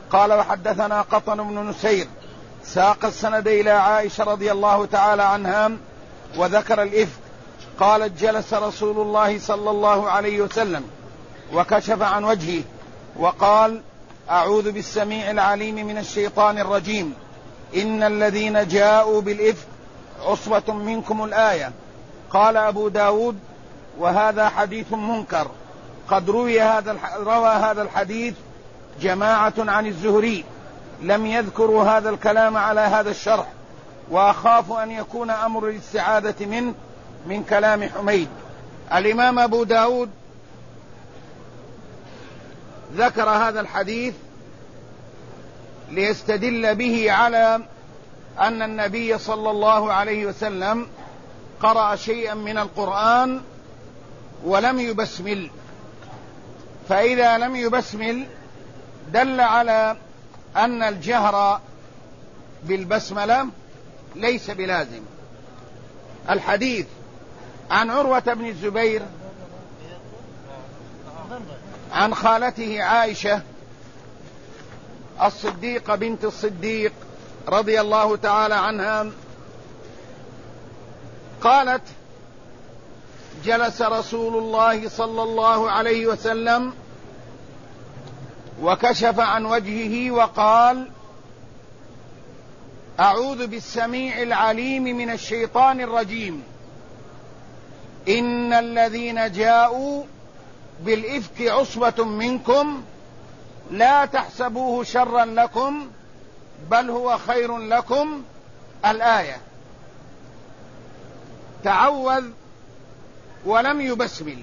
قال وحدثنا قطن بن نسير ساق السند إلى عائشة رضي الله تعالى عنها وذكر الإفك. قالت جلس رسول الله صلى الله عليه وسلم وكشف عن وجهه وقال أعوذ بالسميع العليم من الشيطان الرجيم إن الذين جاءوا بالإفك عصبة منكم الآية. قال أبو داود وهذا حديث منكر. قد روى هذا الحديث جماعة عن الزهري لم يذكروا هذا الكلام على هذا الشرح، وأخاف أن يكون أمر الاستعاذة من كلام حميد. الإمام أبو داود ذكر هذا الحديث ليستدل به على أن النبي صلى الله عليه وسلم قرأ شيئا من القرآن ولم يبسمل، فإذا لم يبسمل دل على أن الجهر بالبسملة ليس بلازم. الحديث عن عروة بن الزبير عن خالته عائشة الصديقة بنت الصديق رضي الله تعالى عنها قالت جلس رسول الله صلى الله عليه وسلم وكشف عن وجهه وقال أعوذ بالسميع العليم من الشيطان الرجيم إن الذين جاءوا بالإفك عصبة منكم لا تحسبوه شرا لكم بل هو خير لكم. الآية. تعوذ ولم يبسمل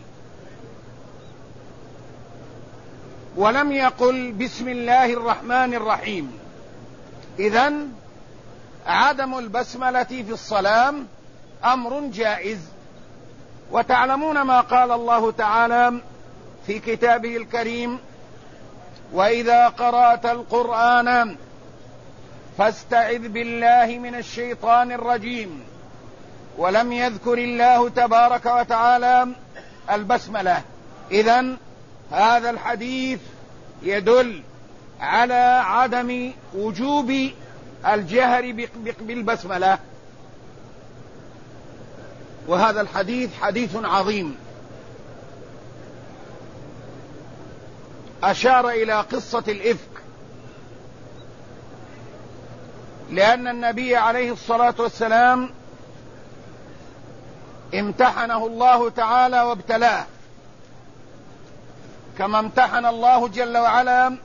ولم يقل بسم الله الرحمن الرحيم، إذن عدم البسملة في الصلاة أمر جائز. وتعلمون ما قال الله تعالى في كتابه الكريم وإذا قرأت القرآن فاستعذ بالله من الشيطان الرجيم، ولم يذكر الله تبارك وتعالى البسملة. إذن هذا الحديث يدل على عدم وجوب الجهر بالبسملة، وهذا الحديث حديث عظيم. أشار إلى قصة الإفك لأن النبي عليه الصلاة والسلام امتحنه الله تعالى وابتلاه، كما امتحن الله جل وعلا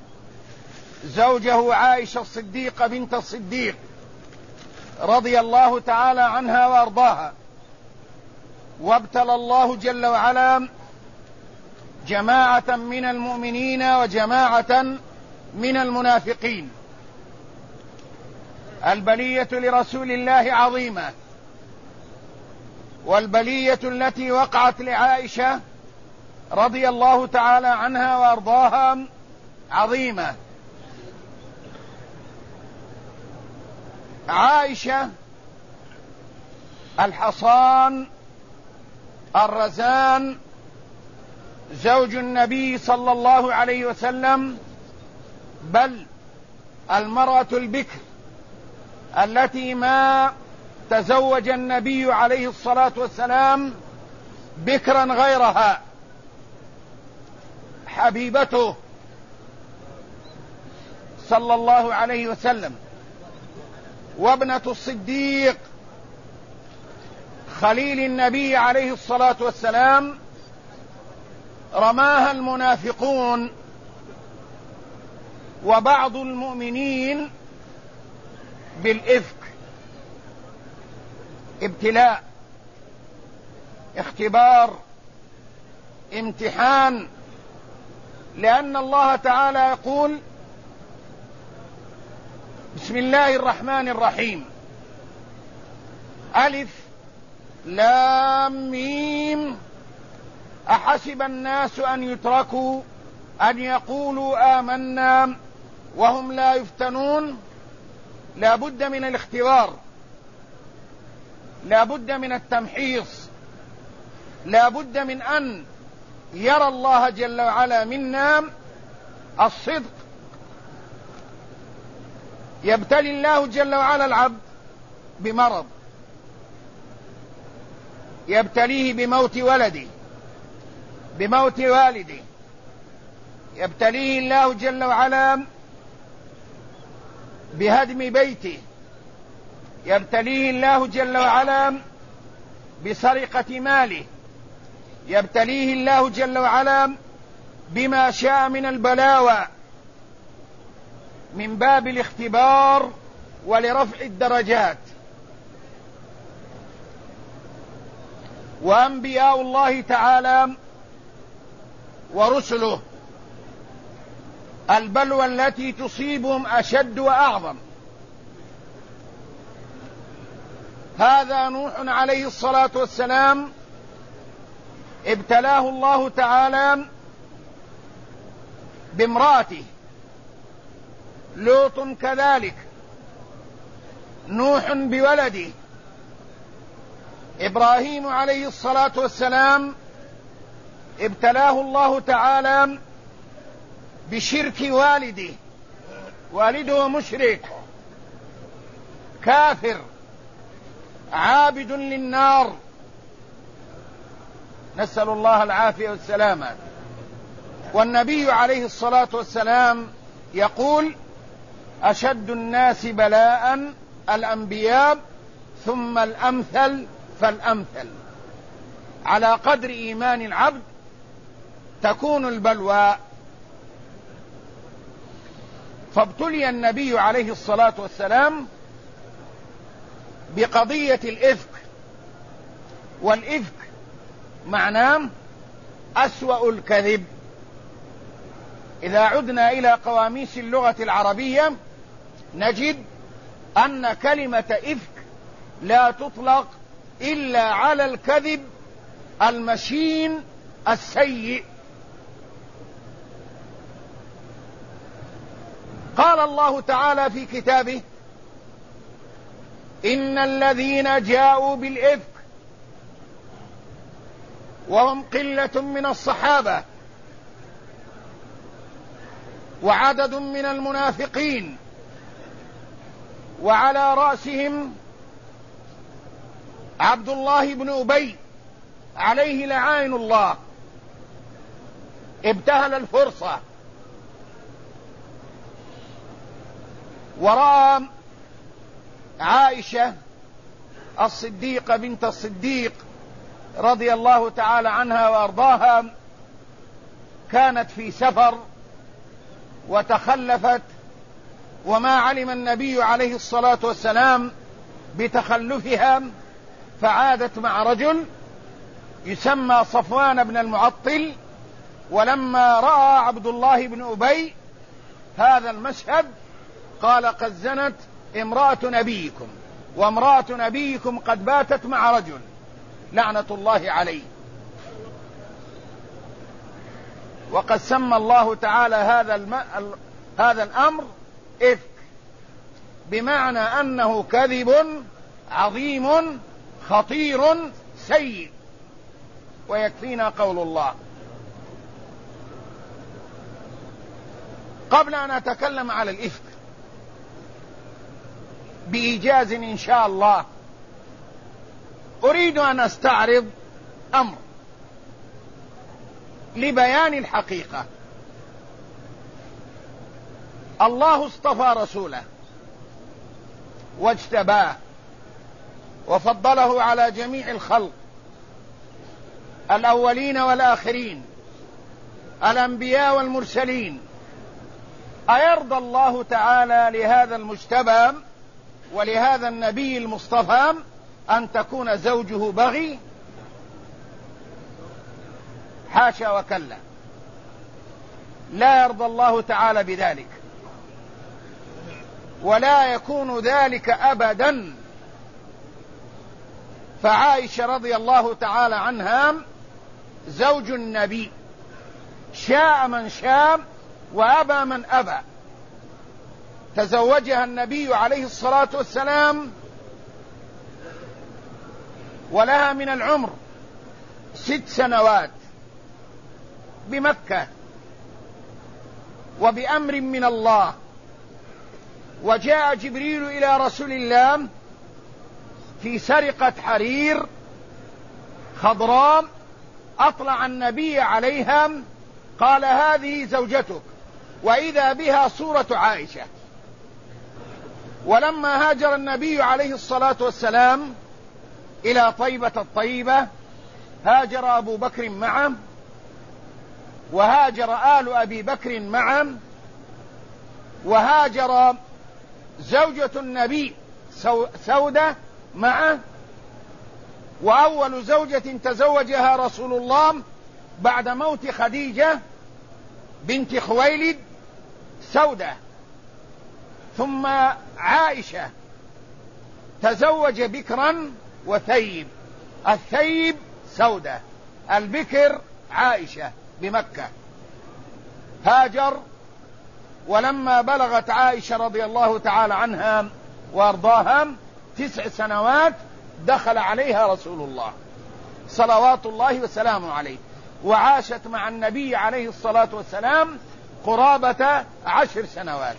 زوجه عائشة الصديقة بنت الصديق رضي الله تعالى عنها وأرضاها، وابتلى الله جل وعلا جماعة من المؤمنين وجماعة من المنافقين. البلية لرسول الله عظيمة، والبلية التي وقعت لعائشة رضي الله تعالى عنها وأرضاها عظيمة. عائشة الحصان الرزان زوج النبي صلى الله عليه وسلم، بل المرأة البكر التي ما تزوج النبي عليه الصلاة والسلام بكرا غيرها، حبيبته صلى الله عليه وسلم، وابنة الصديق خليل النبي عليه الصلاة والسلام، رماها المنافقون وبعض المؤمنين بالإفك. ابتلاء، اختبار، امتحان، لأن الله تعالى يقول بسم الله الرحمن الرحيم ألف لام ميم أحسب الناس أن يتركوا أن يقولوا آمنا وهم لا يفتنون. لا بد من الاختبار، لا بد من التمحيص، لا بد من أن يرى الله جل وعلا منا الصدق يبتلي الله جل وعلا العبد بمرض، يبتليه بموت ولده، بموت والده، يبتليه الله جل وعلا بهدم بيته، يبتليه الله جل وعلا بسرقة ماله، يبتليه الله جل وعلا بما شاء من البلاوى من باب الاختبار ولرفع الدرجات. وأنبياء الله تعالى ورسله البلوى التي تصيبهم أشد وأعظم. هذا نوح عليه الصلاة والسلام ابتلاه الله تعالى بامرأته، لوط كذلك، نوح بولده، إبراهيم عليه الصلاة والسلام ابتلاه الله تعالى بشرك والده، والده مشرك كافر عابد للنار، نسأل الله العافية والسلامة. والنبي عليه الصلاة والسلام يقول: أشد الناس بلاء الأنبياء ثم الأمثل فالأمثل. على قدر إيمان العبد تكون البلوى. فابتلي النبي عليه الصلاة والسلام بقضية الإفك، والإفك معناه أسوأ الكذب. إذا عدنا إلى قواميس اللغة العربية نجد أن كلمة إفك لا تطلق إلا على الكذب المشين السيء. قال الله تعالى في كتابه: إن الذين جاءوا بالإفك وهم قلة من الصحابة وعدد من المنافقين وعلى رأسهم عبد الله بن أبي عليه لعائن الله، ابتهل الفرصة ورأى عائشة الصديقة بنت الصديق رضي الله تعالى عنها وأرضاها كانت في سفر وتخلفت، وما علم النبي عليه الصلاة والسلام بتخلفها، فعادت مع رجل يسمى صفوان بن المعطل. ولما رأى عبد الله بن أبي هذا المشهد قال: قد زنت امرأة نبيكم، وامرأة نبيكم قد باتت مع رجل، لعنة الله عليه. وقد سمى الله تعالى هذا الأمر إفك، بمعنى أنه كذب عظيم خطير سيء، ويكفينا قول الله. قبل أن أتكلم على الإفك بإيجاز إن شاء الله، أريد أن أستعرض أمر لبيان الحقيقة. الله اصطفى رسوله واجتباه وفضله على جميع الخلق، الأولين والآخرين، الأنبياء والمرسلين. أيرضى الله تعالى لهذا المجتبى ولهذا النبي المصطفى أن تكون زوجه بغي؟ حاشا وكلا، لا يرضى الله تعالى بذلك، ولا يكون ذلك أبدا. فعائشة رضي الله تعالى عنها زوج النبي، شاء من شاء وأبى من أبى. تزوجها النبي عليه الصلاة والسلام ولها من العمر 6 سنوات بمكة، وبأمر من الله وجاء جبريل إلى رسول الله في سرقة حرير خضراء، أطلع النبي عليها قال هذه زوجتك، وإذا بها صورة عائشة. ولما هاجر النبي عليه الصلاة والسلام إلى طيبة الطيبة هاجر أبو بكر معه، وهاجر آل أبي بكر معه، وهاجر زوجة النبي سودة معه، وأول زوجة تزوجها رسول الله بعد موت خديجة بنت خويلد سودة، ثم عائشة تزوج بكرا وثيب، الثيب سودة، البكر عائشة بمكة. هاجر، ولما بلغت عائشة رضي الله تعالى عنها وارضاها 9 سنوات دخل عليها رسول الله صلوات الله وسلامه عليه، وعاشت مع النبي عليه الصلاة والسلام قرابة 10 سنوات.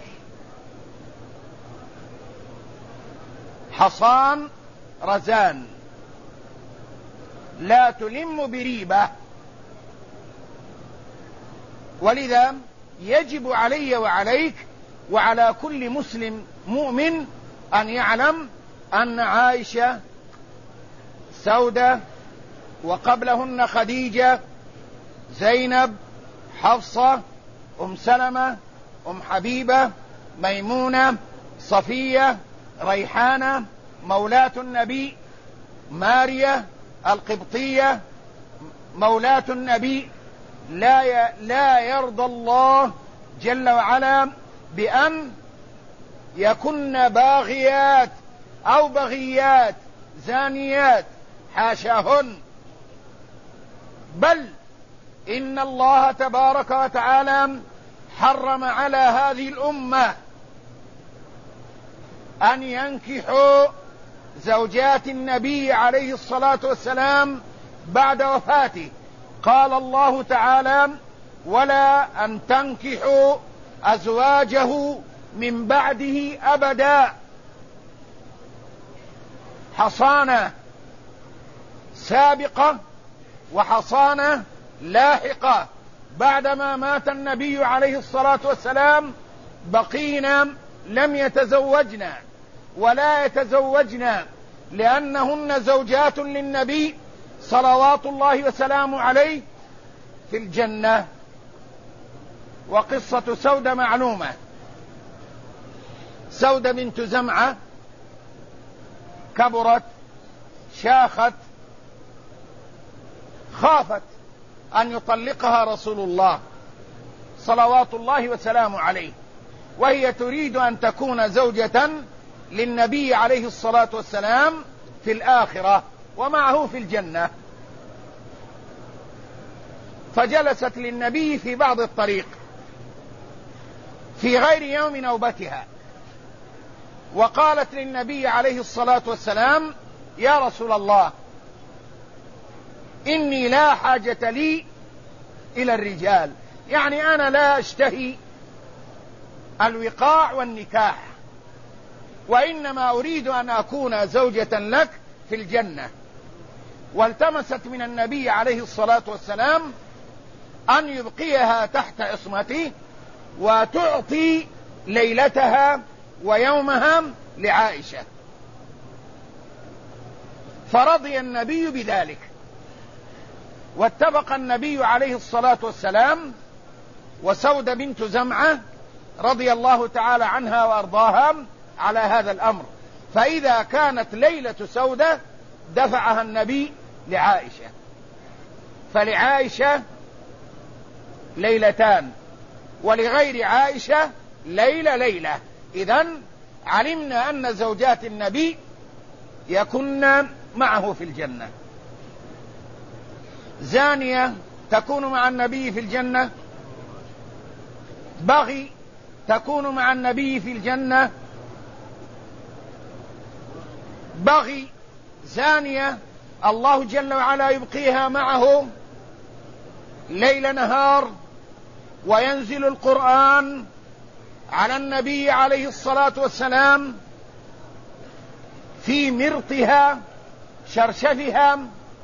حصان رزان لا تلم بريبة، ولذا يجب علي وعليك وعلى كل مسلم مؤمن أن يعلم أن عائشة سودة، وقبلهن خديجة، زينب، حفصة، أم سلمة، أم حبيبة، ميمونة، صفية، ريحانة مولاة النبي، مارية القبطية مولاة النبي. لا يرضى الله جل وعلا بأن يكن باغيات أو بغيات زانيات، حاشاهن، بل إن الله تبارك وتعالى حرم على هذه الأمة أن ينكحوا زوجات النبي عليه الصلاة والسلام بعد وفاته. قال الله تعالى ولا أن تنكحوا أزواجه من بعده أبدا. حصانة سابقة وحصانة لاحقة، بعدما مات النبي عليه الصلاة والسلام بقينا لم يتزوجنا ولا يتزوجنا، لأنهن زوجات للنبي صلوات الله وسلامه عليه في الجنة. وقصة سودة معلومة. سودة بنت زمعة كبرت شاخت، خافت أن يطلقها رسول الله صلوات الله وسلامه عليه، وهي تريد أن تكون زوجة للنبي عليه الصلاة والسلام في الآخرة ومعه في الجنة. فجلست للنبي في بعض الطريق في غير يوم نوبتها، وقالت للنبي عليه الصلاة والسلام يا رسول الله إني لا حاجة لي إلى الرجال، يعني أنا لا أشتهي الوقاع والنكاح، وإنما أريد أن أكون زوجة لك في الجنة. والتمست من النبي عليه الصلاة والسلام أن يبقيها تحت عصمته وتعطي ليلتها ويومها لعائشة، فرضي النبي بذلك، واتفق النبي عليه الصلاة والسلام وسودة بنت زمعة رضي الله تعالى عنها وأرضاها على هذا الأمر. فإذا كانت ليلة سودة دفعها النبي لعائشة، فلعائشة ليلتان ولغير عائشة ليلة. إذن علمنا أن زوجات النبي يكن معه في الجنة. زانية تكون مع النبي في الجنة، بغي تكون مع النبي في الجنة، بغي زانية الله جل وعلا يبقيها معه ليل نهار، وينزل القرآن على النبي عليه الصلاة والسلام في مرطها شرشفها،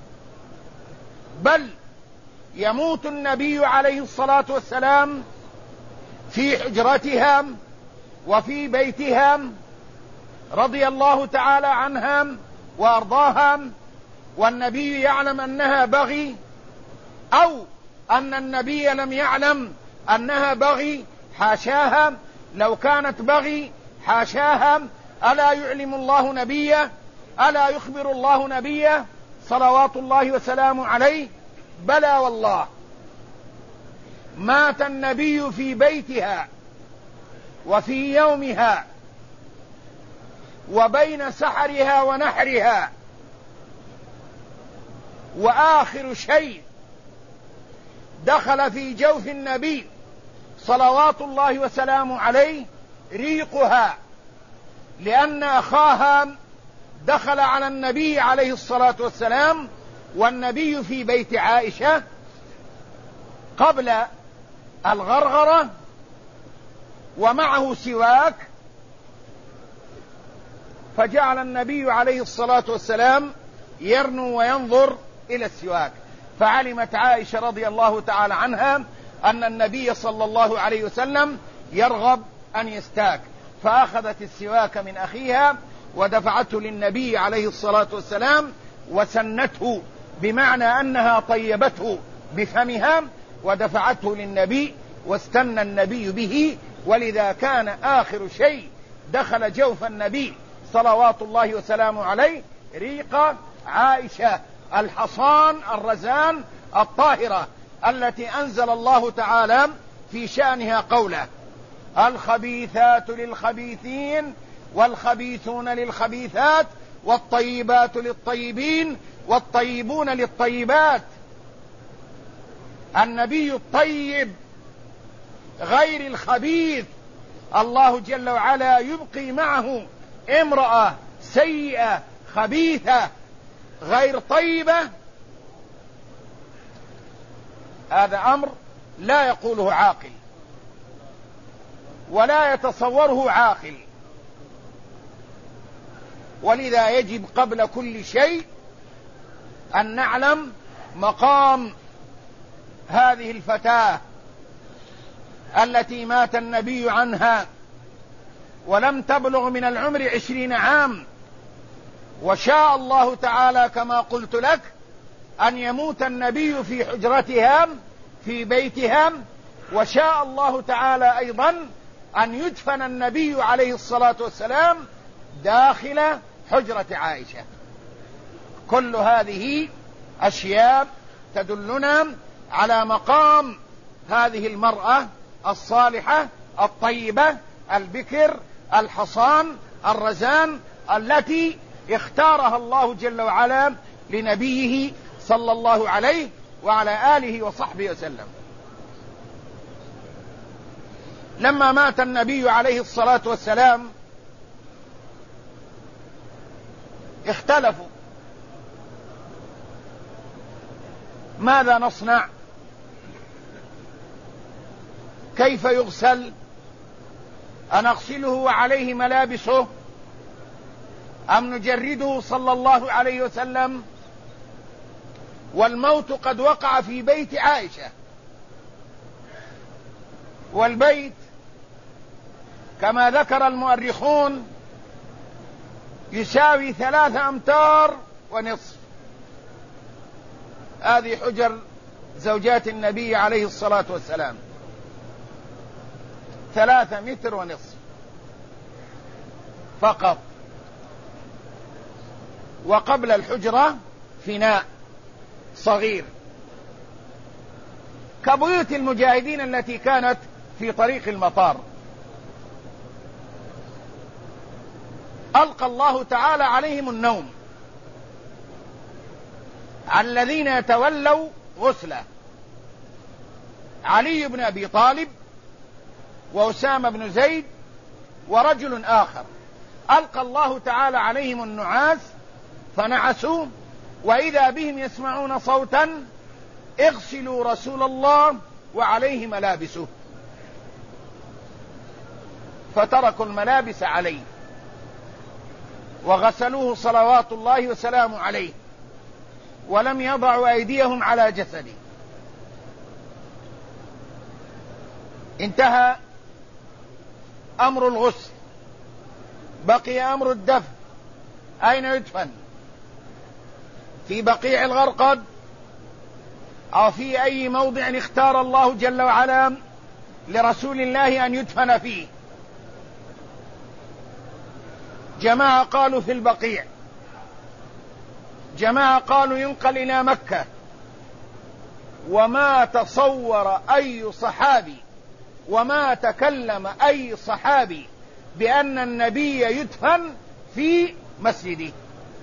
بل يموت النبي عليه الصلاة والسلام في حجرتها وفي بيتها رضي الله تعالى عنها وأرضاها، والنبي يعلم أنها بغي، أو أن النبي لم يعلم أنها بغي، حاشاها، لو كانت بغي حاشاها، ألا يعلم الله نبيه، ألا يخبر الله نبيه صلوات الله وسلامه عليه؟ بلى والله، مات النبي في بيتها وفي يومها وبين سحرها ونحرها، وآخر شيء دخل في جوف النبي صلوات الله وسلامه عليه ريقها، لأن أخاها دخل على النبي عليه الصلاة والسلام والنبي في بيت عائشة قبل الغرغرة ومعه سواك، فجعل النبي عليه الصلاة والسلام يرنو وينظر إلى السواك، فعلمت عائشة رضي الله تعالى عنها أن النبي صلى الله عليه وسلم يرغب أن يستاك، فأخذت السواك من أخيها ودفعته للنبي عليه الصلاة والسلام وسنته، بمعنى أنها طيبته بفمها ودفعته للنبي واستنى النبي به، ولذا كان آخر شيء دخل جوف النبي صلوات الله وسلامه عليه ريق عائشة الحصان الرزان الطاهرة، التي أنزل الله تعالى في شأنها قوله: الخبيثات للخبيثين والخبيثون للخبيثات والطيبات للطيبين والطيبون للطيبات. النبي الطيب غير الخبيث، الله جل وعلا يبقي معه امرأة سيئة خبيثة غير طيبة، هذا أمر لا يقوله عاقل ولا يتصوره عاقل، ولذا يجب قبل كل شيء أن نعلم مقام هذه الفتاة التي مات النبي عنها ولم تبلغ من العمر 20 عام، وشاء الله تعالى كما قلت لك أن يموت النبي في حجرتها في بيتها، وشاء الله تعالى أيضا أن يدفن النبي عليه الصلاة والسلام داخل حجرة عائشة. كل هذه أشياء تدلنا على مقام هذه المرأة الصالحة الطيبة البكر الحصان الرزان، التي اختارها الله جل وعلا لنبيه صلى الله عليه وعلى آله وصحبه وسلم. لما مات النبي عليه الصلاة والسلام اختلفوا ماذا نصنع، كيف يغسل، أنغسله وعليه ملابسه أم نجرده صلى الله عليه وسلم، والموت قد وقع في بيت عائشة، والبيت كما ذكر المؤرخون يساوي 3 أمتار ونصف. هذه حجر زوجات النبي عليه الصلاة والسلام 3 متر ونصف فقط، وقبل الحجرة فناء صغير كبيوت المجاهدين التي كانت في طريق المطار. ألقى الله تعالى عليهم النوم على الذين يتولوا غسله: علي بن أبي طالب وأسامة بن زيد ورجل آخر. ألقى الله تعالى عليهم النعاس فنعسوا، وإذا بهم يسمعون صوتا: اغسلوا رسول الله وعليه ملابسه. فتركوا الملابس عليه وغسلوه صلوات الله وسلامه عليه، ولم يضعوا أيديهم على جسده. انتهى أمر الغسل، بقي أمر الدفن. أين يدفن؟ في بقيع الغرقد أو في أي موضع اختار الله جل وعلا لرسول الله أن يدفن فيه. جماعة قالوا في البقيع، جماعة قالوا ينقل إلى مكة. وما تصور أي صحابي وما تكلم أي صحابي بأن النبي يدفن في مسجده،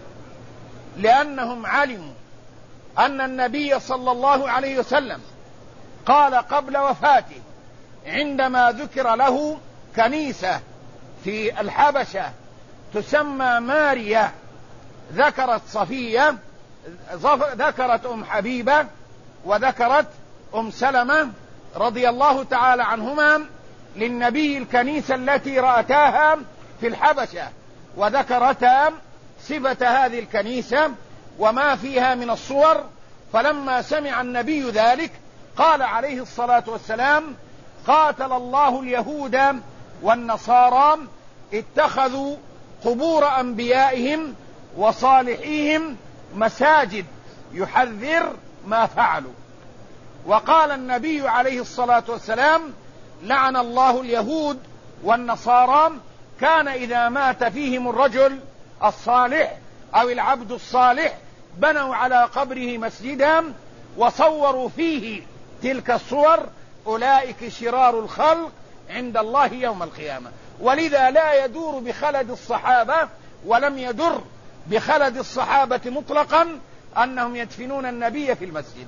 لأنهم علموا أن النبي صلى الله عليه وسلم قال قبل وفاته عندما ذكر له كنيسة في الحبشة تسمى ماريا، ذكرت صفية، ذكرت أم حبيبة، وذكرت أم سلمة رضي الله تعالى عنهما للنبي الكنيسة التي رأتاها في الحبشة، وذكرتا صفة هذه الكنيسة وما فيها من الصور. فلما سمع النبي ذلك قال عليه الصلاة والسلام: قاتل الله اليهود والنصارى اتخذوا قبور أنبيائهم وصالحيهم مساجد، يحذر ما فعلوا. وقال النبي عليه الصلاة والسلام: لعن الله اليهود والنصارى، كان إذا مات فيهم الرجل الصالح أو العبد الصالح بنوا على قبره مسجدا وصوروا فيه تلك الصور، أولئك شرار الخلق عند الله يوم القيامة. ولذا لا يدور بخلد الصحابة، ولم يدر بخلد الصحابة مطلقا أنهم يدفنون النبي في المسجد.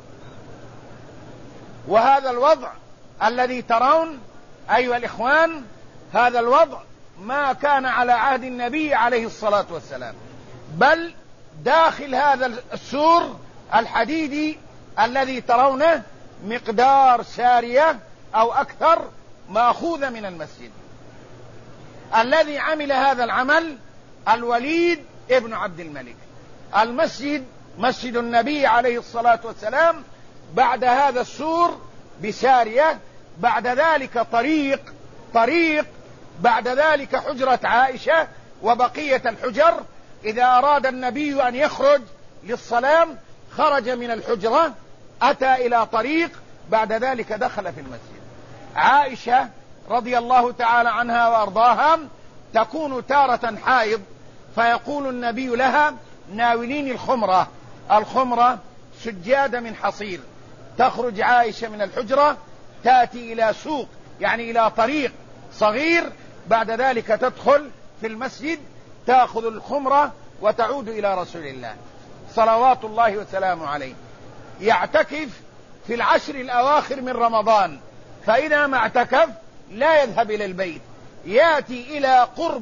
وهذا الوضع الذي ترون أيها الإخوان، هذا الوضع ما كان على عهد النبي عليه الصلاة والسلام، بل داخل هذا السور الحديدي الذي ترونه مقدار سارية أو أكثر مأخوذة من المسجد. الذي عمل هذا العمل الوليد ابن عبد الملك. المسجد مسجد النبي عليه الصلاة والسلام بعد هذا السور بسارية، بعد ذلك طريق، بعد ذلك حجرة عائشة وبقية الحجر. إذا أراد النبي أن يخرج للصلاة خرج من الحجرة، أتى إلى طريق، بعد ذلك دخل في المسجد. عائشة رضي الله تعالى عنها وأرضاها تكون تارة حائض، فيقول النبي لها: ناوليني الخمرة سجادة من حصير. تخرج عائشة من الحجرة تأتي إلى سوق، يعني إلى طريق صغير، بعد ذلك تدخل في المسجد تأخذ الخمرة وتعود إلى رسول الله صلوات الله وسلامه عليه. يعتكف في العشر الأواخر من رمضان، فإذا ما اعتكف لا يذهب إلى البيت، يأتي إلى قرب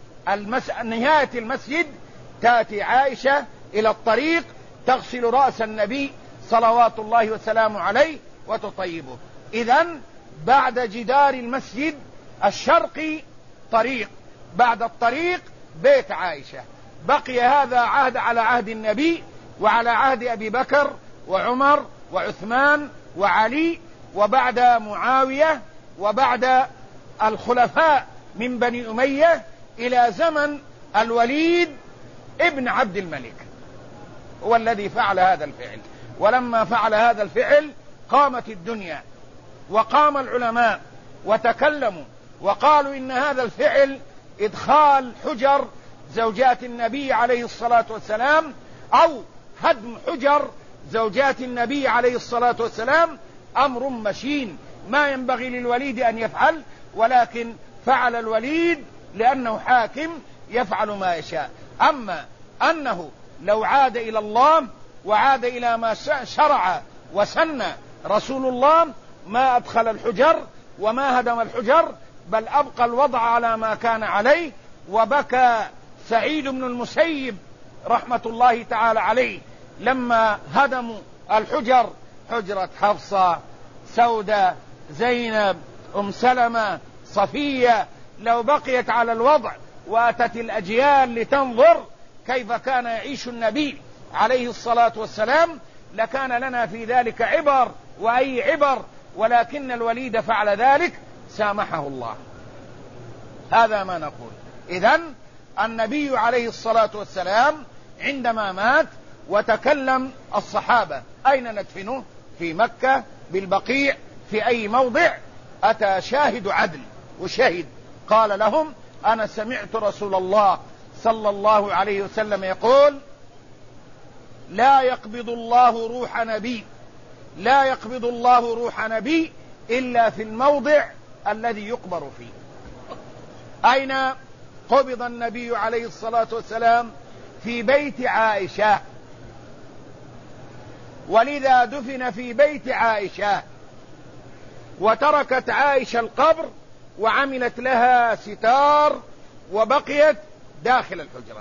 نهاية المسجد، تأتي عائشة إلى الطريق تغسل رأس النبي صلوات الله وسلامه عليه وتطيبه. إذن بعد جدار المسجد الشرقي طريق، بعد الطريق بيت عائشة. بقي هذا على عهد النبي وعلى عهد أبي بكر وعمر وعثمان وعلي، وبعد معاوية، وبعد الخلفاء من بني أمية إلى زمن الوليد ابن عبد الملك، هو الذي فعل هذا الفعل. ولما فعل هذا الفعل قامت الدنيا وقام العلماء وتكلموا وقالوا إن هذا الفعل إدخال حجر زوجات النبي عليه الصلاة والسلام أو هدم حجر زوجات النبي عليه الصلاة والسلام أمر مشين ما ينبغي للوليد أن يفعل، ولكن فعل الوليد لأنه حاكم يفعل ما يشاء. أما أنه لو عاد إلى الله وعاد إلى ما شرع وسن رسول الله ما أدخل الحجر وما هدم الحجر، بل أبقى الوضع على ما كان عليه. وبكى سعيد بن المسيب رحمة الله تعالى عليه لما هدموا الحجر، حجرة حفصة، سودة، زينب، أم سلمة، صفية، لو بقيت على الوضع وأتت الأجيال لتنظر كيف كان يعيش النبي عليه الصلاة والسلام لكان لنا في ذلك عبر وأي عبر، ولكن الوليد فعل ذلك سامحه الله. هذا ما نقول. إذن النبي عليه الصلاة والسلام عندما مات وتكلم الصحابة أين ندفنه؟ في مكة، بالبقيع، في أي موضع؟ أتى شاهد عدل وشهد قال لهم أنا سمعت رسول الله صلى الله عليه وسلم يقول لا يقبض الله روح نبي، لا يقبض الله روح نبي إلا في الموضع الذي يقبر فيه. أين قبض النبي عليه الصلاة والسلام؟ في بيت عائشة، ولذا دفن في بيت عائشة، وتركت عائشة القبر وعملت لها ستار وبقيت داخل الحجرة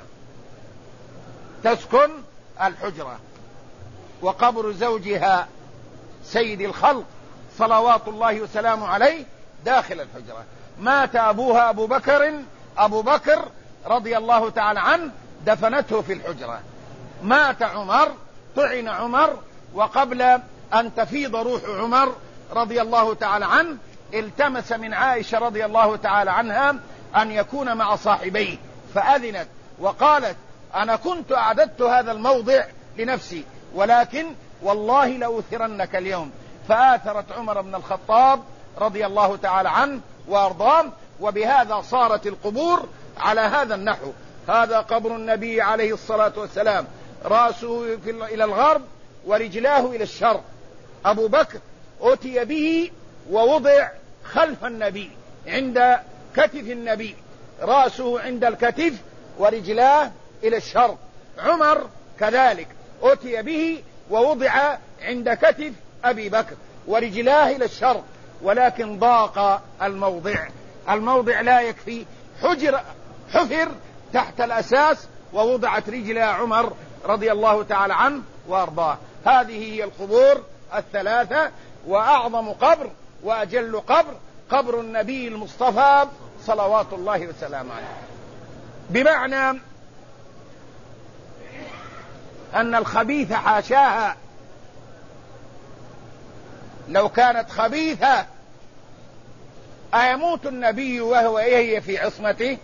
تسكن الحجرة، وقبر زوجها سيد الخلق صلوات الله وسلامه عليه داخل الحجرة. مات أبوها أبو بكر رضي الله تعالى عنه دفنته في الحجرة. مات عمر، طعن عمر، وقبل أن تفيض روح عمر رضي الله تعالى عنه التمس من عائشة رضي الله تعالى عنها أن يكون مع صاحبيه، فأذنت وقالت أنا كنت أعددت هذا الموضع لنفسي ولكن والله لأثرنك اليوم. فآثرت عمر بن الخطاب رضي الله تعالى عنه وأرضاه، وبهذا صارت القبور على هذا النحو. هذا قبر النبي عليه الصلاة والسلام، رأسه إلى الغرب ورجلاه إلى الشرق. أبو بكر أتي به ووضع خلف النبي عند كتف النبي، رأسه عند الكتف ورجلاه إلى الشرق. عمر كذلك أتي به ووضع عند كتف أبي بكر ورجلاه إلى الشرق، ولكن ضاق الموضع لا يكفي، حفر تحت الأساس ووضعت رجل عمر رضي الله تعالى عنه وأرضاه. هذه هي القبور الثلاثة، وأعظم قبر وأجل قبر النبي المصطفى صلوات الله وسلامه عليه، بمعنى أن الخبيث حاشاها لو كانت خبيثة أيموت النبي وهو هي في عصمته؟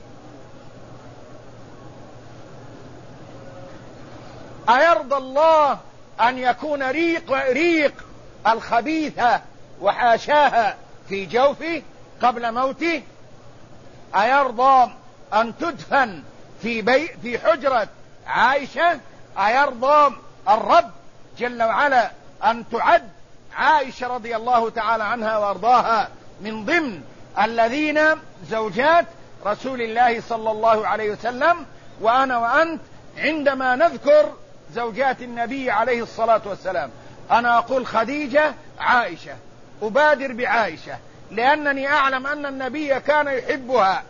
أيرضى الله أن يكون ريق الخبيثة وحاشاها في جوفه قبل موته؟ أيرضى أن تدفن في حجرة عائشة؟ أيرضى الرب جل وعلا أن تعد عائشة رضي الله تعالى عنها وأرضاها من ضمن الذين زوجات رسول الله صلى الله عليه وسلم؟ وأنا وأنت عندما نذكر زوجات النبي عليه الصلاة والسلام أنا أقول خديجة، عائشة، أبادر بعائشة لأنني أعلم أن النبي كان يحبها.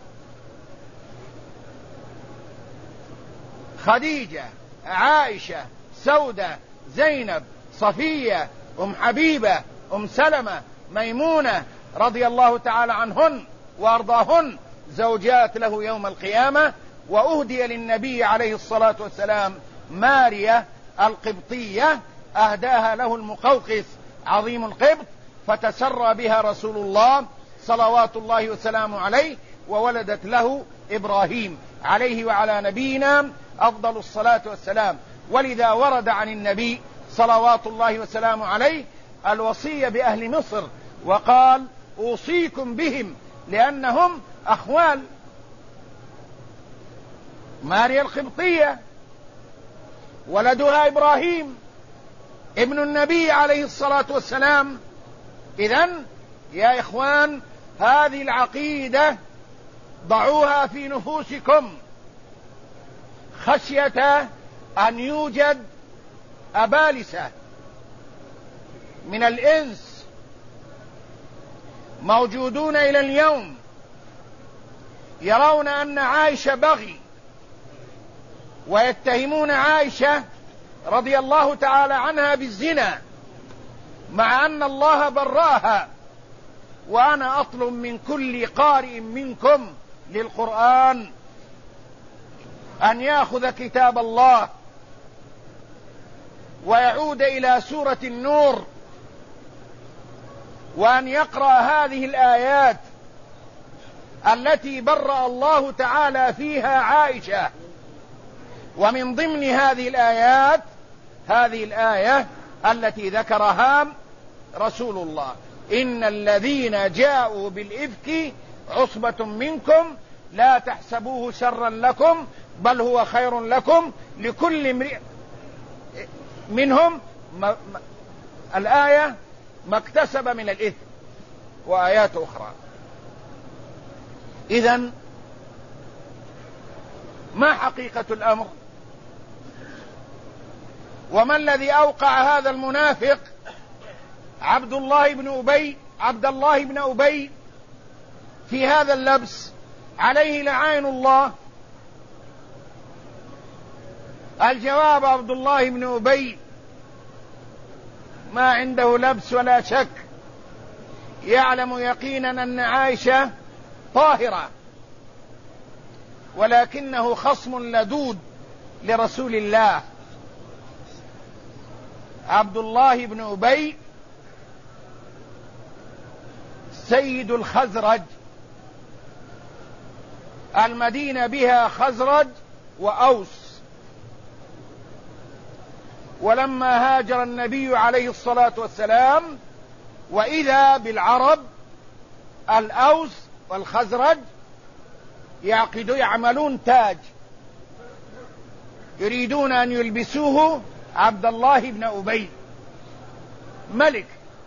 خديجة، عائشة، سودة، زينب، صفية، أم حبيبة، أم سلمة، ميمونة رضي الله تعالى عنهن وأرضاهن زوجات له يوم القيامة. وأهدي للنبي عليه الصلاة والسلام ماريا القبطية، أهداها له المقوقس عظيم القبط، فتسرى بها رسول الله صلوات الله وسلامه عليه، وولدت له إبراهيم عليه وعلى نبينا أفضل الصلاة والسلام. ولذا ورد عن النبي صلوات الله وسلامه عليه الوصية بأهل مصر، وقال أوصيكم بهم لأنهم أخوال. ماريا القبطية ولدها إبراهيم ابن النبي عليه الصلاة والسلام. إذن يا إخوان هذه العقيدة ضعوها في نفوسكم خشية أن يوجد أبالسة من الإنس موجودون إلى اليوم يرون أن عائشة بغي، ويتهمون عائشة رضي الله تعالى عنها بالزنا مع أن الله براها. وأنا أطلب من كل قارئ منكم للقرآن أن يأخذ كتاب الله ويعود إلى سورة النور وأن يقرأ هذه الآيات التي برأ الله تعالى فيها عائشة. ومن ضمن هذه الآيات هذه الآية التي ذكرها رسول الله: إن الذين جاءوا بالإفك عصبة منكم لا تحسبوه شرا لكم بل هو خير لكم لكل امرئ منهم الآية ما اكتسب من الإثم، وآيات أخرى. إذن ما حقيقة الأمر؟ وما الذي أوقع هذا المنافق عبد الله بن أبي في هذا اللبس؟ عليه لعائن الله. الجواب: عبد الله بن أبي ما عنده لبس ولا شك، يعلم يقينا أن عائشة طاهرة، ولكنه خصم لدود لرسول الله. عبد الله بن أبي سيد الخزرج، المدينة بها خزرج وأوس. ولما هاجر النبي عليه الصلاة والسلام وإذا بالعرب الأوس والخزرج يعملون تاج، يريدون أن يلبسوه عبد الله بن أبي ملك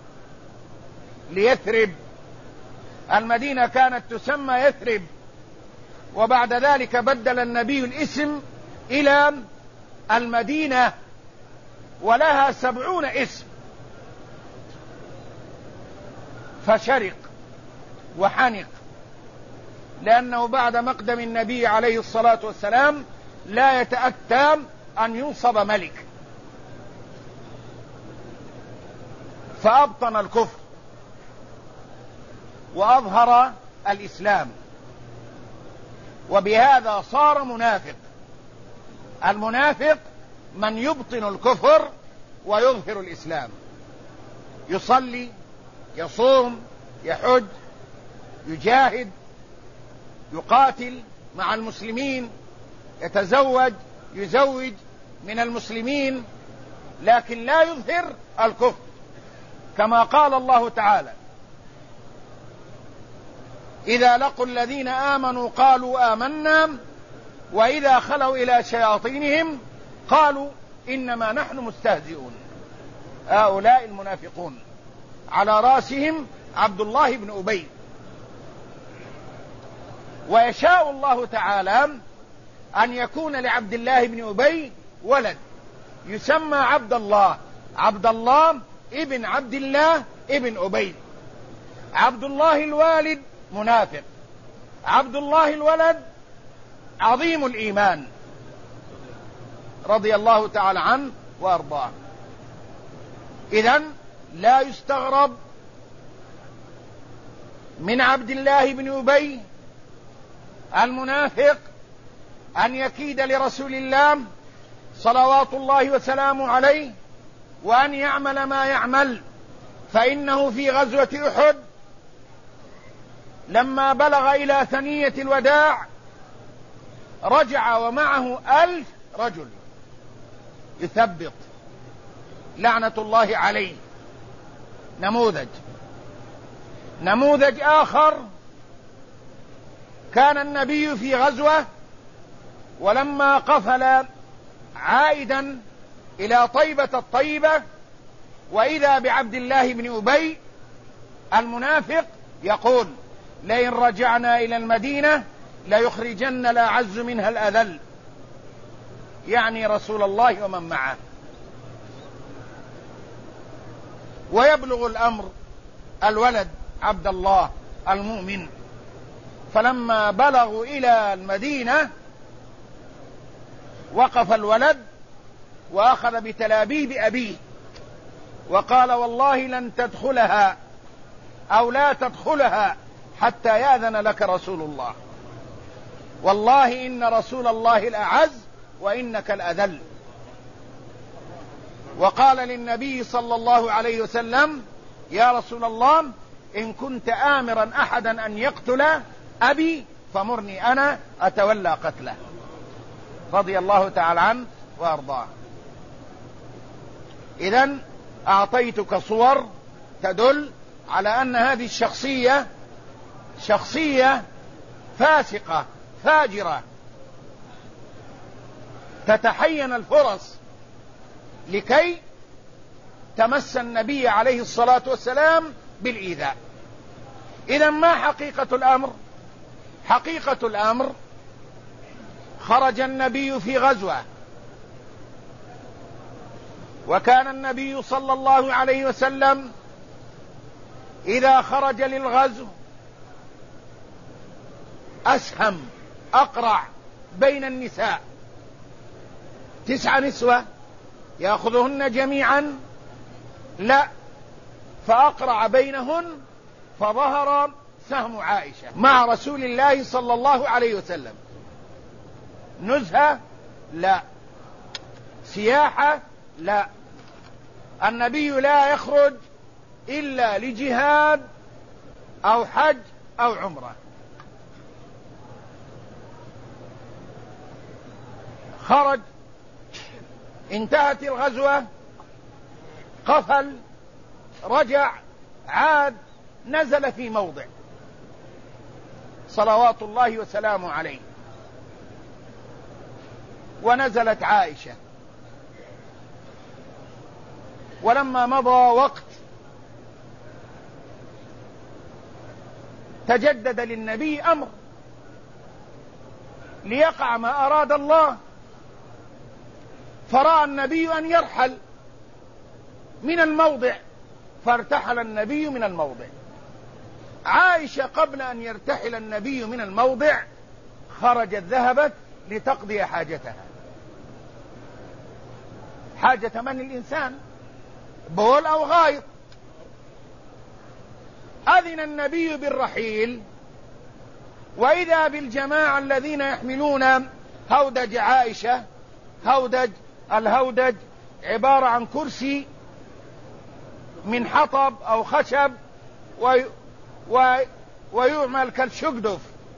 ليثرب. المدينة كانت تسمى يثرب، وبعد ذلك بدل النبي الاسم إلى المدينة، ولها 70 اسم. فشرق وحنق، لأنه بعد مقدم النبي عليه الصلاة والسلام لا يتأتى أن ينصب ملك، فأبطن الكفر وأظهر الإسلام، وبهذا صار منافق. المنافق من يبطن الكفر ويظهر الإسلام، يصلي، يصوم، يحج، يجاهد، يقاتل مع المسلمين، يزوج من المسلمين، لكن لا يظهر الكفر، كما قال الله تعالى: إذا لقوا الذين آمنوا قالوا آمنا وإذا خلوا إلى شياطينهم قالوا إنما نحن مستهزئون. هؤلاء المنافقون على رأسهم عبد الله بن أبي. ويشاء الله تعالى أن يكون لعبد الله بن أبي ولد يسمى عبد الله ابن عبد الله ابن أبي. عبد الله الوالد منافق، عبد الله الولد عظيم الإيمان رضي الله تعالى عنه وأرضاه. إذن لا يستغرب من عبد الله بن أبي المنافق أن يكيد لرسول الله صلوات الله وسلامه عليه وأن يعمل ما يعمل. فإنه في غزوة أحد لما بلغ إلى ثنية الوداع رجع ومعه 1000 رجل يثبط، لعنة الله عليه. نموذج آخر: كان النبي في غزوة، ولما قفل عائدا إلى طيبة الطيبة وإذا بعبد الله بن أبي المنافق يقول: لئن رجعنا إلى المدينة ليخرجن الأعز منها الأذل، يعني رسول الله ومن معه. ويبلغ الأمر الولد عبد الله المؤمن، فلما بلغوا إلى المدينة وقف الولد وأخذ بتلابيب أبيه وقال: والله لن تدخلها أو لا تدخلها حتى يأذن لك رسول الله. والله إن رسول الله الأعز وإنك الأذل. وقال للنبي صلى الله عليه وسلم: يا رسول الله، إن كنت آمرا أحدا أن يقتل أبي فمرني أنا أتولى قتله، رضي الله تعالى عنه وأرضاه. إذن أعطيتك صور تدل على أن هذه الشخصية شخصية فاسقة فاجرة، تتحين الفرص لكي تمس النبي عليه الصلاة والسلام بالإيذاء. إذن ما حقيقة الأمر؟ حقيقة الأمر: خرج النبي في غزوة، وكان النبي صلى الله عليه وسلم إذا خرج للغزو أسهم أقرع بين النساء، 9 نسوة يأخذهن جميعا؟ لا، فأقرع بينهن، فظهر سهم عائشة مع رسول الله صلى الله عليه وسلم. نزهة؟ لا. سياحة؟ لا. النبي لا يخرج إلا لجهاد أو حج أو عمرة. خرج، انتهت الغزوة، قفل، رجع، عاد، نزل في موضع صلوات الله وسلامه عليه، ونزلت عائشة. ولما مضى وقت تجدد للنبي أمر ليقع ما أراد الله، فرأى النبي أن يرحل من الموضع، فارتحل النبي من الموضع. عائشة قبل أن يرتحل النبي من الموضع خرجت، ذهبت لتقضي حاجتها. حاجة من الإنسان؟ بول أو غائط. أذن النبي بالرحيل، وإذا بالجماعة الذين يحملون هودج عائشة. الهودج عبارة عن كرسي من حطب أو خشب ويعمل كالشقدف،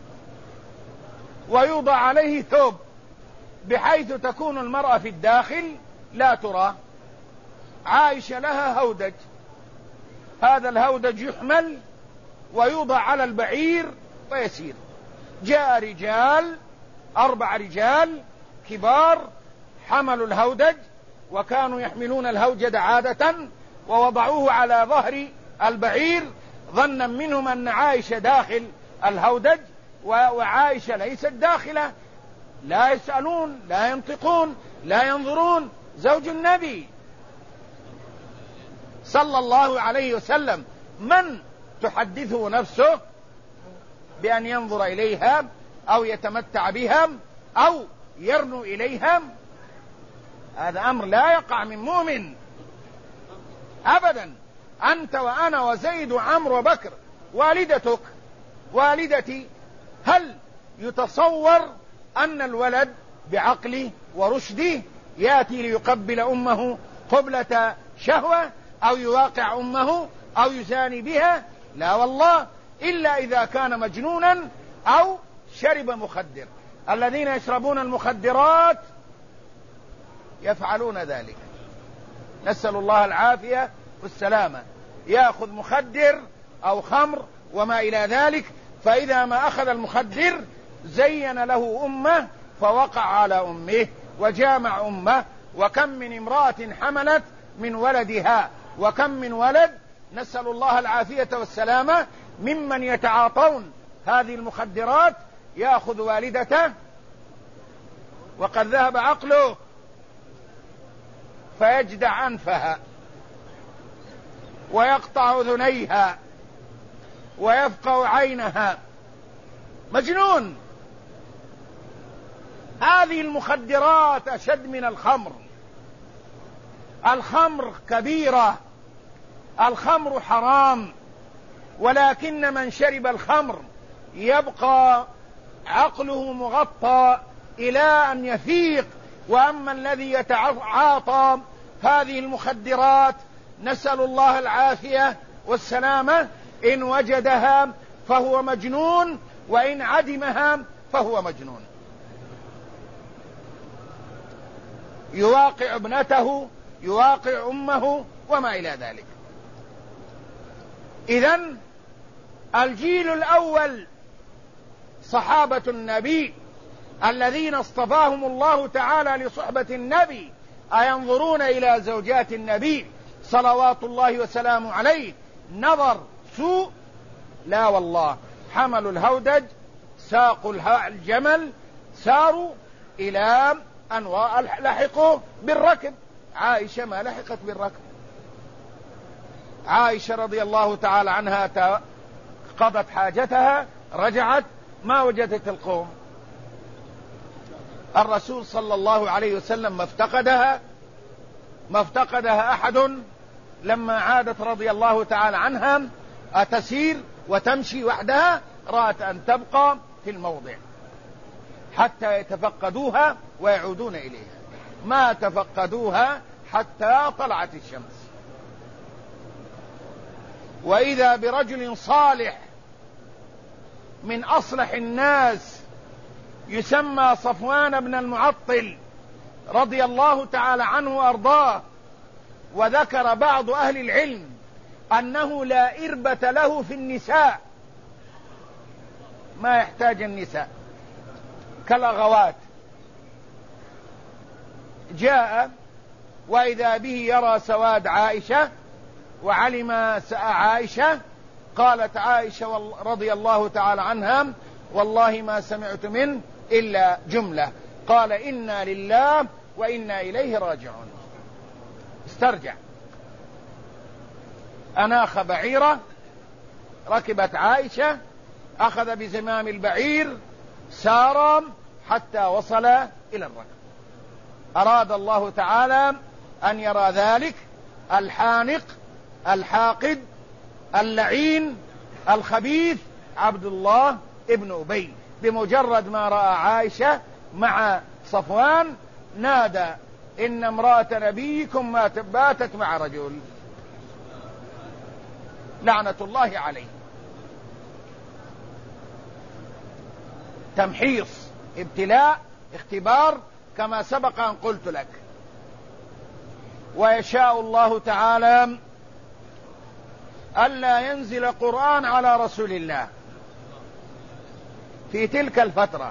ويوضع عليه ثوب بحيث تكون المرأة في الداخل لا ترى. عائشة لها هودج، هذا الهودج يحمل ويوضع على البعير ويسير. جاء رجال، 4 رجال كبار حملوا الهودج، وكانوا يحملون الهوجد عادة، ووضعوه على ظهر البعير، ظنا منهم أن عائشة داخل الهودج، وعائشة ليست داخلة. لا يسألون، لا ينطقون، لا ينظرون. زوج النبي صلى الله عليه وسلم، من تحدثه نفسه بأن ينظر إليها أو يتمتع بها أو يرنو إليها؟ هذا أمر لا يقع من مؤمن أبدا. أنت وأنا وزيد وعمرو وبكر، والدتك، والدتي، هل يتصور أن الولد بعقله ورشده يأتي ليقبل أمه قبلة شهوة أو يواقع أمه أو يزاني بها؟ لا والله، إلا إذا كان مجنونا أو شرب مخدر. الذين يشربون المخدرات يفعلون ذلك، نسأل الله العافية والسلامة. يأخذ مخدر أو خمر وما إلى ذلك، فإذا ما أخذ المخدر زين له أمه فوقع على أمه وجامع أمه. وكم من امرأة حملت من ولدها، وكم من ولد، نسأل الله العافية والسلامة، ممن يتعاطون هذه المخدرات يأخذ والدته وقد ذهب عقله فيجدع أنفها ويقطع أذنيها ويفقع عينها، مجنون. هذه المخدرات أشد من الخمر. الخمر كبيرة، الخمر حرام، ولكن من شرب الخمر يبقى عقله مغطى إلى أن يفيق. وأما الذي يتعاطى هذه المخدرات نسأل الله العافية والسلامة، إن وجدها فهو مجنون، وإن عدمها فهو مجنون، يواقع ابنته، يواقع أمه وما إلى ذلك. إذن الجيل الأول صحابة النبي الذين اصطفاهم الله تعالى لصحبة النبي، أينظرون إلى زوجات النبي صلوات الله وسلامه عليه نظر سوء؟ لا والله، حملوا الهودج، ساقوا الجمل، ساروا إلى أن لحقوا بالركب. عائشة ما لحقت بالركب. عائشة رضي الله تعالى عنها قضت حاجتها، رجعت ما وجدت القوم. الرسول صلى الله عليه وسلم ما افتقدها أحد. لما عادت رضي الله تعالى عنها أتسير وتمشي وحدها، رأت أن تبقى في الموضع حتى يتفقدوها ويعودون إليها. ما تفقدوها حتى طلعت الشمس. وإذا برجل صالح من أصلح الناس يسمى صفوان بن المعطل رضي الله تعالى عنه وأرضاه. وذكر بعض أهل العلم أنه لا إربة له في النساء، ما يحتاج النساء كالأغوات. جاء وإذا به يرى سواد عائشة، وعلم عائشة، قالت عائشة رضي الله تعالى عنها: والله ما سمعت منه إلا جملة، قال إنا لله وإنا إليه راجعون. استرجع، أناخ بعيرة، ركبت عائشة، أخذ بزمام البعير، سار حتى وصل إلى الركب. أراد الله تعالى أن يرى ذلك الحانق الحاقد اللعين الخبيث عبد الله ابن أبي. بمجرد ما رأى عائشة مع صفوان نادى: إن امرأة نبيكم ما باتت مع رجل، لعنة الله عليه. تمحيص، ابتلاء، اختبار، كما سبق أن قلت لك. ويشاء الله تعالى ألا ينزل قرآن على رسول الله في تلك الفترة.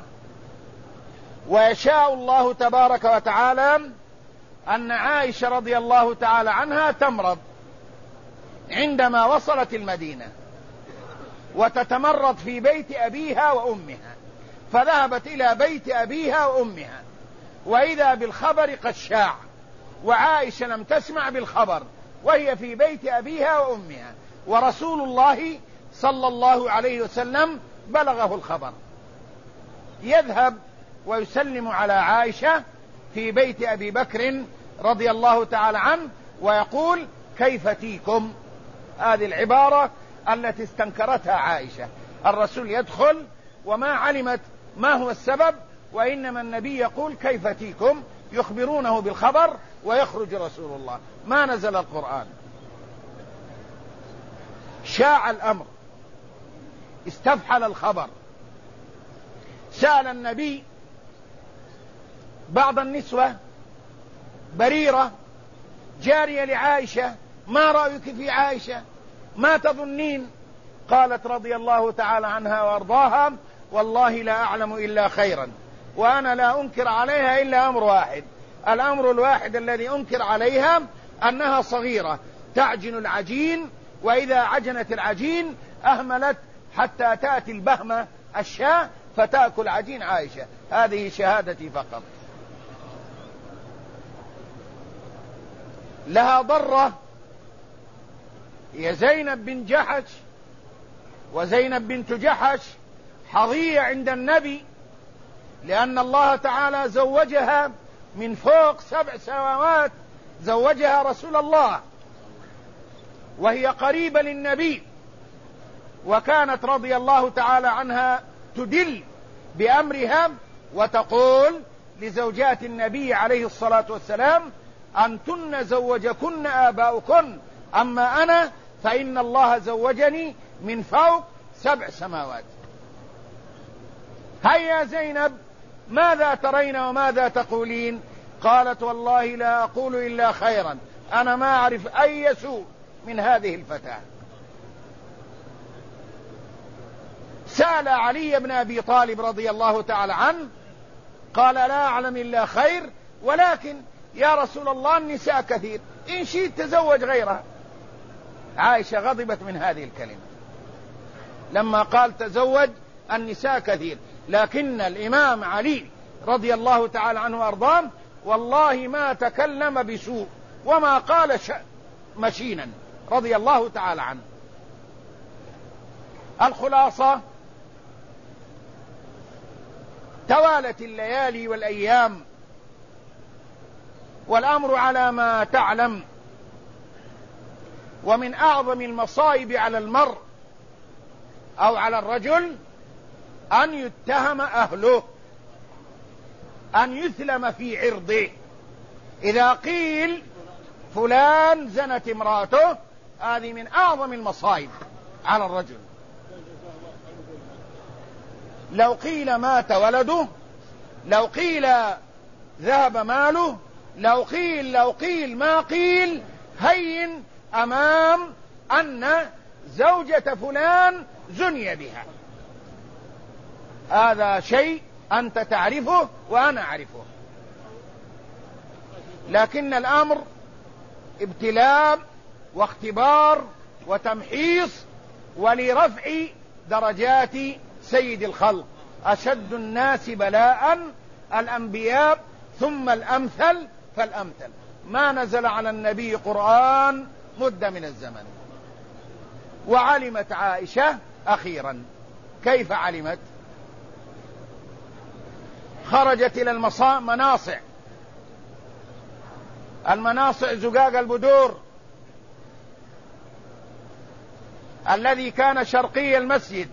ويشاء الله تبارك وتعالى أن عائشة رضي الله تعالى عنها تمرض عندما وصلت المدينة، وتتمرض في بيت أبيها وأمها، فذهبت إلى بيت أبيها وأمها، وإذا بالخبر قد شاع، وعائشة لم تسمع بالخبر وهي في بيت أبيها وأمها، ورسول الله صلى الله عليه وسلم بلغه الخبر. يذهب ويسلم على عائشة في بيت أبي بكر رضي الله تعالى عنه ويقول: كيف تيكم؟ هذه العبارة التي استنكرتها عائشة. الرسول يدخل وما علمت ما هو السبب، وإنما النبي يقول: كيف تيكم؟ يخبرونه بالخبر، ويخرج رسول الله. ما نزل القرآن. شاع الأمر، استفحل الخبر. سأل النبي بعض النسوة، بريرة جارية لعائشة: ما رأيك في عائشة؟ ما تظنين؟ قالت رضي الله تعالى عنها وأرضاها: والله لا أعلم إلا خيرا، وأنا لا أنكر عليها إلا أمر واحد. الأمر الواحد الذي أنكر عليها أنها صغيرة تعجن العجين، وإذا عجنت العجين أهملت حتى تأتي البهمة الشاة فتأكل عجين عائشة. هذه شهادتي فقط. لها ضرة، هي زينب بن جحش، وزينب بنت جحش حظية عند النبي، لأن الله تعالى زوجها من فوق 7 سماوات، زوجها رسول الله، وهي قريبة للنبي. وكانت رضي الله تعالى عنها تدل بأمرها وتقول لزوجات النبي عليه الصلاة والسلام: أنتن زوجكن آباؤكن، أما أنا فإن الله زوجني من فوق 7 سماوات. هيا زينب، ماذا ترين وماذا تقولين؟ قالت: والله لا أقول إلا خيرا، أنا ما أعرف أي سوء من هذه الفتاة. سأل علي بن أبي طالب رضي الله تعالى عنه، قال: لا أعلم إلا خير، ولكن يا رسول الله النساء كثير، إن شئت تزوج غيرها. عائشة غضبت من هذه الكلمة لما قال تزوج النساء كثير، لكن الإمام علي رضي الله تعالى عنه وأرضاه والله ما تكلم بسوء وما قال مشينا رضي الله تعالى عنه. الخلاصة: توالت الليالي والأيام والأمر على ما تعلم، ومن أعظم المصائب على المرء أو على الرجل أن يتهم أهله، أن يثلم في عرضه. إذا قيل فلان زنت امرأته، هذه من أعظم المصائب على الرجل. لو قيل مات ولده، لو قيل ذهب ماله، لو قيل ما قيل، هين أمام أن زوجة فلان زني بها. هذا شيء أنت تعرفه وأنا أعرفه، لكن الأمر ابتلاء واختبار وتمحيص ولرفع درجات سيد الخلق. أشد الناس بلاء الأنبياء ثم الأمثل فالأمثل. ما نزل على النبي قرآن مدة من الزمن. وعلمت عائشة أخيرا. كيف علمت؟ خرجت إلى المناصع. المناصع زقاق البدور الذي كان شرقي المسجد.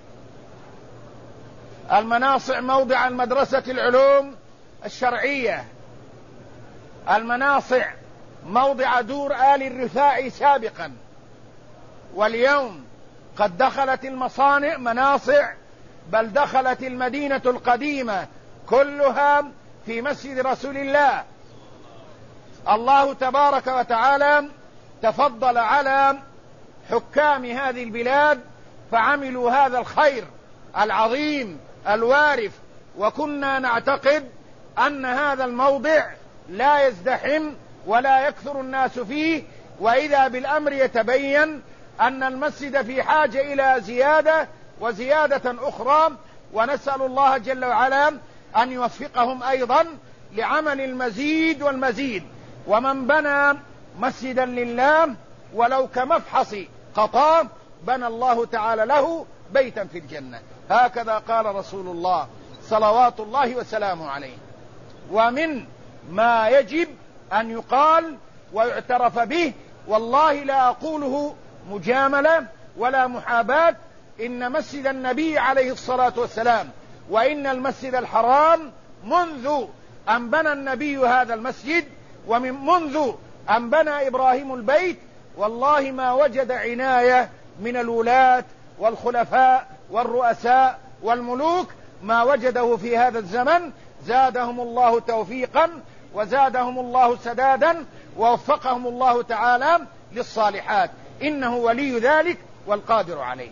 المناصع موضع المدرسة العلوم الشرعية. المناصع موضع دور آل الرفاع سابقا، واليوم قد دخلت المصانع مناصع، بل دخلت المدينة القديمة كلها في مسجد رسول الله. الله تبارك وتعالى تفضل على حكام هذه البلاد فعملوا هذا الخير العظيم الوارف، وكنا نعتقد أن هذا الموضع لا يزدحم ولا يكثر الناس فيه، وإذا بالأمر يتبين أن المسجد في حاجة إلى زيادة وزيادة أخرى، ونسأل الله جل وعلا أن يوفقهم أيضا لعمل المزيد والمزيد. ومن بنى مسجدا لله ولو كمفحص قطام بنى الله تعالى له بيتا في الجنة. هكذا قال رسول الله صلوات الله وسلامه عليه. ومن ما يجب أن يقال ويعترف به، والله لا أقوله مجاملة ولا محاباة، إن مسجد النبي عليه الصلاة والسلام وإن المسجد الحرام منذ أن بنى النبي هذا المسجد ومنذ أن بنى إبراهيم البيت، والله ما وجد عناية من الولاة والخلفاء والرؤساء والملوك ما وجده في هذا الزمن. زادهم الله توفيقا وزادهم الله سدادا ووفقهم الله تعالى للصالحات، إنه ولي ذلك والقادر عليه.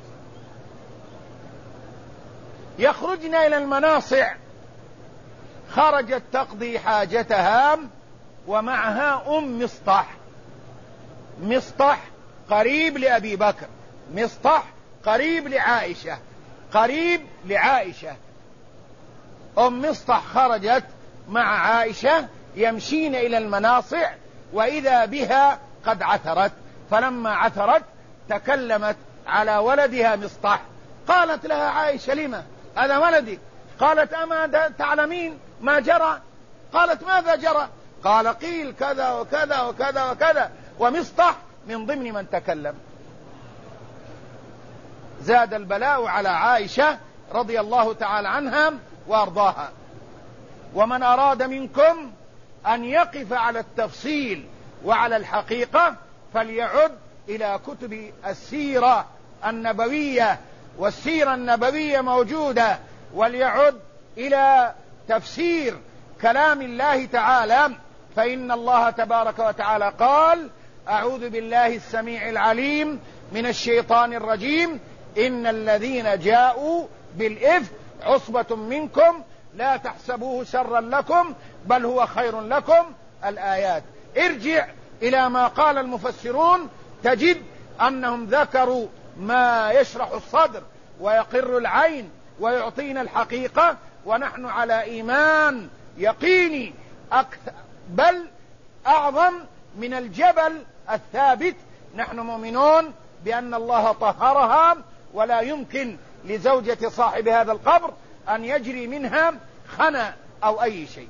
يخرجن إلى المناصع. خرجت تقضي حاجتها ومعها مصطح. مصطح قريب لأبي بكر، مصطح قريب لعائشة، قريب لعائشة. مصطح خرجت مع عائشة يمشين إلى المناصع، وإذا بها قد عثرت، فلما عثرت تكلمت على ولدها مصطح. قالت لها عائشة: لما هذا ولدي؟ قالت: أما تعلمين ما جرى؟ قالت: ماذا جرى؟ قال: قيل كذا وكذا وكذا وكذا، ومصطح من ضمن من تكلم. زاد البلاء على عائشة رضي الله تعالى عنها وأرضاها. ومن أراد منكم أن يقف على التفصيل وعلى الحقيقة فليعد إلى كتب السيرة النبوية، والسيرة النبوية موجودة، وليعد إلى تفسير كلام الله تعالى، فإن الله تبارك وتعالى قال: أعوذ بالله السميع العليم من الشيطان الرجيم، إن الذين جاءوا بالإفك عصبة منكم لا تحسبوه شرا لكم بل هو خير لكم. الآيات. ارجع إلى ما قال المفسرون تجد أنهم ذكروا ما يشرح الصدر ويقر العين ويعطينا الحقيقة، ونحن على إيمان يقيني بل أعظم من الجبل الثابت. نحن مؤمنون بأن الله طهرها، ولا يمكن لزوجة صاحب هذا القبر أن يجري منها خنا أو أي شيء.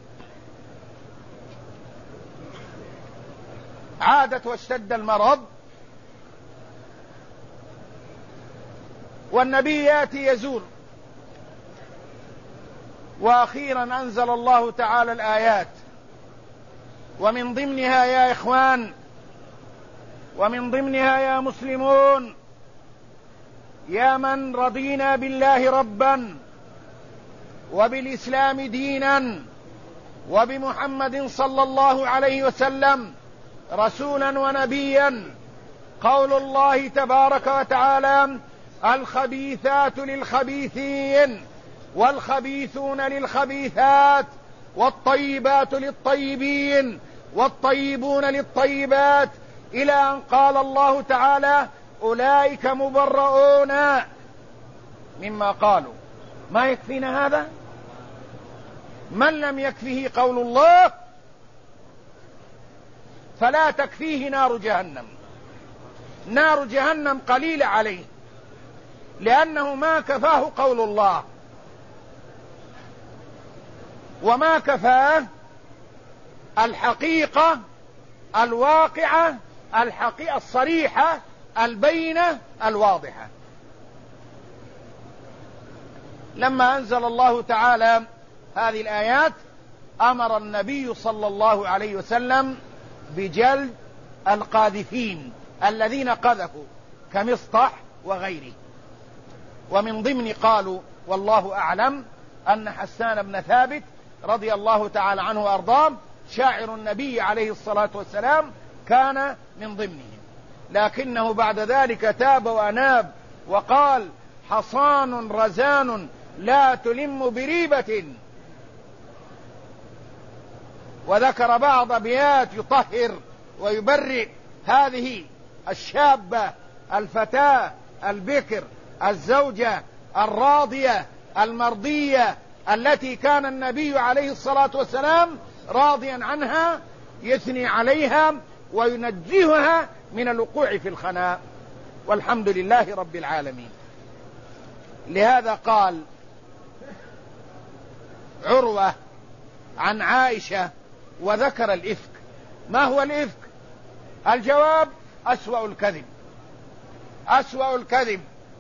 عادت واشتد المرض، والنبي يأتي يزور، وأخيرا أنزل الله تعالى الآيات، ومن ضمنها يا إخوان، ومن ضمنها يا مسلمون، يا من رضينا بالله ربا وبالإسلام دينا وبمحمد صلى الله عليه وسلم رسولا ونبيا، قول الله تبارك وتعالى: الخبيثات للخبيثين والخبيثون للخبيثات والطيبات للطيبين والطيبون للطيبات، إلى أن قال الله تعالى: أولئك مبرؤون مما قالوا. ما يكفينا هذا؟ من لم يكفيه قول الله فلا تكفيه نار جهنم. نار جهنم قليلة عليه، لأنه ما كفاه قول الله، وما كفاه الحقيقة الواقعة، الحقيقة الصريحة البينة الواضحة. لما أنزل الله تعالى هذه الآيات أمر النبي صلى الله عليه وسلم بجلد القاذفين الذين قذفوا كمصطح وغيره. ومن ضمن قالوا والله أعلم أن حسان بن ثابت رضي الله تعالى عنه وأرضاه شاعر النبي عليه الصلاة والسلام كان من ضمنهم، لكنه بعد ذلك تاب وأناب وقال: حصان رزان لا تلم بريبة. وذكر بعض أبيات يطهر ويبرئ هذه الشابة الفتاة البكر الزوجة الراضية المرضية التي كان النبي عليه الصلاة والسلام راضيا عنها، يثني عليها وينجيها من الوقوع في الخناء، والحمد لله رب العالمين. لهذا قال عروة عن عائشة وذكر الإفك. ما هو الإفك؟ الجواب: أسوأ الكذب. أسوأ الكذب.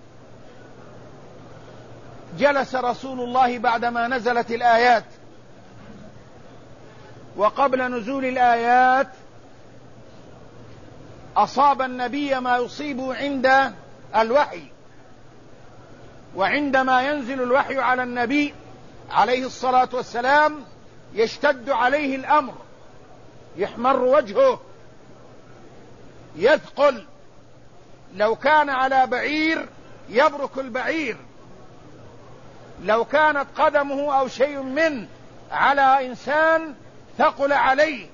جلس رسول الله بعدما نزلت الآيات، وقبل نزول الآيات أصاب النبي ما يصيبه عند الوحي، وعندما ينزل الوحي على النبي عليه الصلاة والسلام يشتد عليه الأمر، يحمر وجهه، يثقل، لو كان على بعير يبرك البعير، لو كانت قدمه أو شيء منه على إنسان ثقل عليه.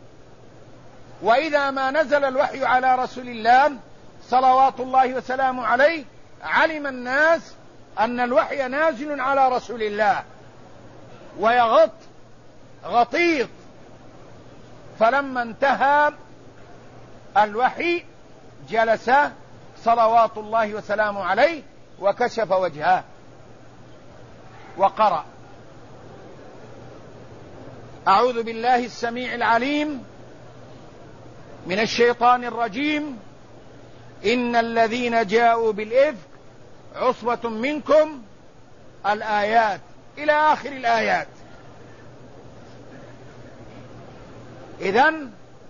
وإذا ما نزل الوحي على رسول الله صلوات الله وسلامه عليه علم الناس أن الوحي نازل على رسول الله ويغط غطيط. فلما انتهى الوحي جلس صلوات الله وسلامه عليه وكشف وجهه وقرأ: أعوذ بالله السميع العليم من الشيطان الرجيم، إن الذين جاءوا بالإفك عصبة منكم الآيات إلى آخر الآيات. إذن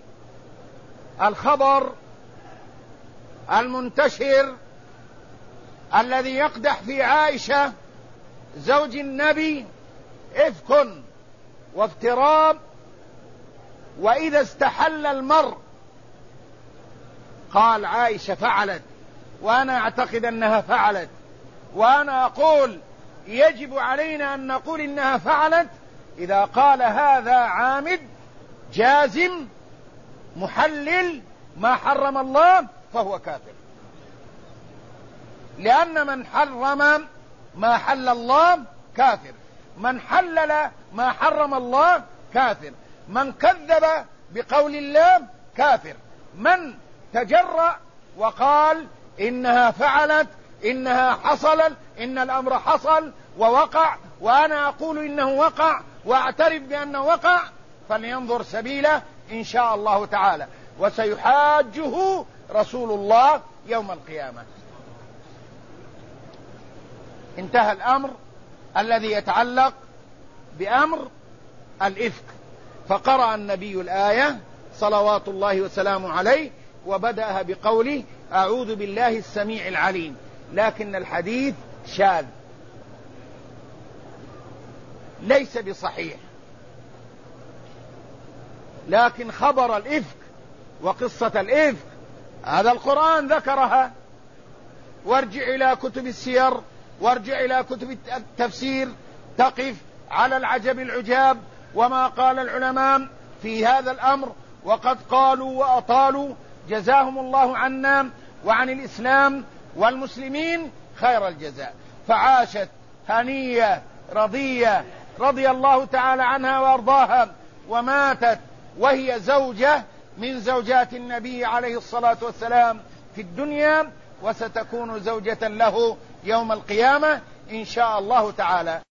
الخبر المنتشر الذي يقدح في عائشة زوج النبي إفك وافتراء، وإذا استحل المرء قال عائشة فعلت، وأنا أعتقد أنها فعلت، وأنا أقول يجب علينا أن نقول إنها فعلت. إذا قال هذا عامد جازم محلل ما حرم الله فهو كافر، لأن من حرم ما حل الله كافر، من حلل ما حرم الله كافر، من كذب بقول الله كافر، من تجرأ وقال إنها فعلت، إنها حصلت، إن الأمر حصل ووقع، وأنا أقول إنه وقع وأعترف بأنه وقع، فلينظر سبيله إن شاء الله تعالى، وسيحاجه رسول الله يوم القيامة. انتهى الأمر الذي يتعلق بأمر الإفك، فقرأ النبي الآية صلوات الله وسلامه عليه، وبدأها بقوله أعوذ بالله السميع العليم، لكن الحديث شاذ ليس بصحيح، لكن خبر الإفك وقصة الإفك هذا القرآن ذكرها، وارجع إلى كتب السير، وارجع إلى كتب التفسير، تقف على العجب العجاب وما قال العلماء في هذا الأمر، وقد قالوا وأطالوا، جزاهم الله عنا وعن الإسلام والمسلمين خير الجزاء. فعاشت هنية رضية رضي الله تعالى عنها وأرضاها، وماتت وهي زوجة من زوجات النبي عليه الصلاة والسلام في الدنيا، وستكون زوجة له يوم القيامة إن شاء الله تعالى.